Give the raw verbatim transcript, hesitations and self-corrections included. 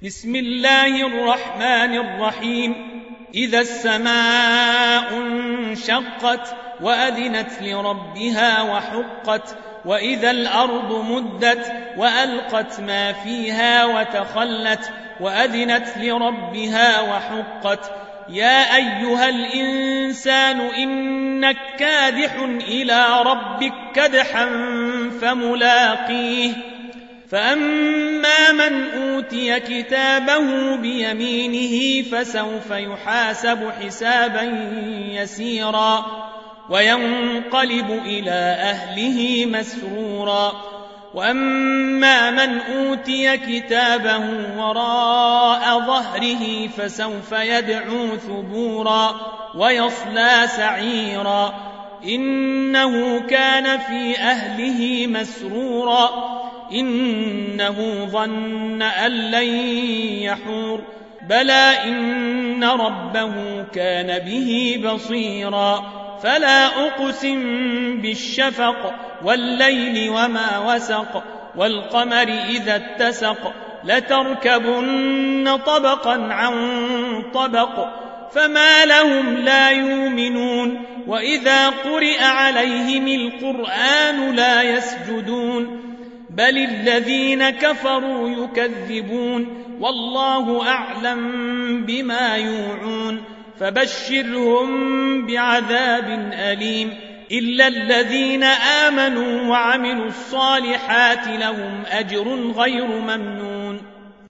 بسم الله الرحمن الرحيم إذا السماء انشقت وأذنت لربها وحقت وإذا الأرض مدت وألقت ما فيها وتخلت وأذنت لربها وحقت يا أيها الإنسان إنك كادح إلى ربك كدحا فملاقيه فأما من أوتي كتابه بيمينه فسوف يحاسب حسابا يسيرا وينقلب إلى أهله مسرورا وأما من أوتي كتابه وراء ظهره فسوف يدعو ثبورا ويصلى سعيرا إنه كان في أهله مسرورا إنه ظن أن لن يحور بلى إن ربه كان به بصيرا فلا أقسم بالشفق والليل وما وسق والقمر إذا اتسق لتركبن طبقا عن طبق فما لهم لا يؤمنون وإذا قرئ عليهم القرآن لا يسجدون بل الذين كفروا يكذبون والله أعلم بما يوعون فبشرهم بعذاب أليم إلا الذين آمنوا وعملوا الصالحات لهم أجر غير ممنون